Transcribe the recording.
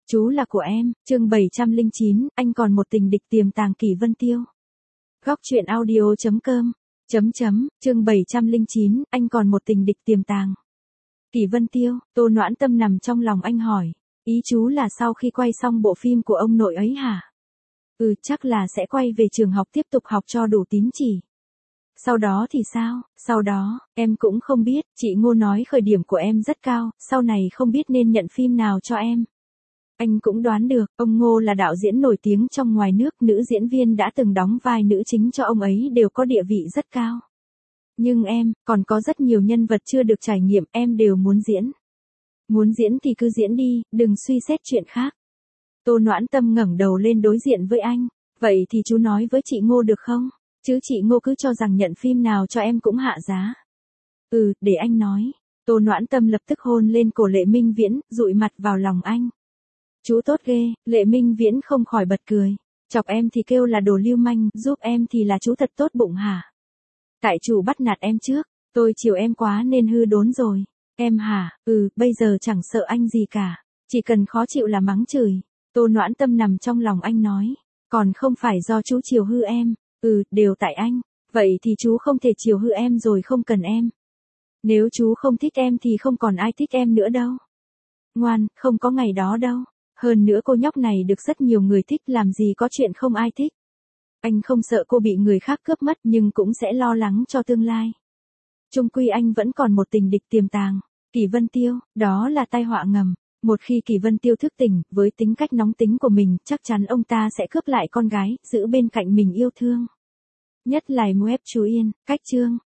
Chú là của em, chương 709, anh còn một tình địch tiềm tàng Kỷ Vân Tiêu. Góc truyện audio.com, chương 709, anh còn một tình địch tiềm tàng. Kỷ Vân Tiêu, Tô Noãn Tâm nằm trong lòng anh hỏi, ý chú là sau khi quay xong bộ phim của ông nội ấy hả? Chắc là sẽ quay về trường học tiếp tục học cho đủ tín chỉ. Sau đó thì sao? Sau đó, em cũng không biết, chị Ngô nói khởi điểm của em rất cao, sau này không biết nên nhận phim nào cho em. Anh cũng đoán được, ông Ngô là đạo diễn nổi tiếng trong ngoài nước, nữ diễn viên đã từng đóng vai nữ chính cho ông ấy đều có địa vị rất cao. Nhưng em, còn có rất nhiều nhân vật chưa được trải nghiệm, em đều muốn diễn. Muốn diễn thì cứ diễn đi, đừng suy xét chuyện khác. Tô Noãn Tâm ngẩng đầu lên đối diện với anh, vậy thì chú nói với chị Ngô được không? Chứ chị Ngô cứ cho rằng nhận phim nào cho em cũng hạ giá. Để anh nói. Tô Noãn Tâm lập tức hôn lên cổ Lệ Minh Viễn, dụi mặt vào lòng anh. Chú tốt ghê, Lệ Minh Viễn không khỏi bật cười. Chọc em thì kêu là đồ lưu manh, giúp em thì là chú thật tốt bụng hả? Tại chủ bắt nạt em trước, tôi chiều em quá nên hư đốn rồi. Em hả? Bây giờ chẳng sợ anh gì cả. Chỉ cần khó chịu là mắng chửi. Tô Noãn Tâm nằm trong lòng anh nói. Còn không phải do chú chiều hư em. Đều tại anh. Vậy thì chú không thể chiều hư em rồi không cần em. Nếu chú không thích em thì không còn ai thích em nữa đâu. Ngoan, không có ngày đó đâu. Hơn nữa cô nhóc này được rất nhiều người thích, làm gì có chuyện không ai thích. Anh không sợ cô bị người khác cướp mất nhưng cũng sẽ lo lắng cho tương lai. Chung quy anh vẫn còn một tình địch tiềm tàng. Kỷ Vân Tiêu, đó là tai họa ngầm. Một khi Kỷ Vân Tiêu thức tỉnh, với tính cách nóng tính của mình, chắc chắn ông ta sẽ cướp lại con gái, giữ bên cạnh mình yêu thương. Nhất là web chú Yên, cách chương.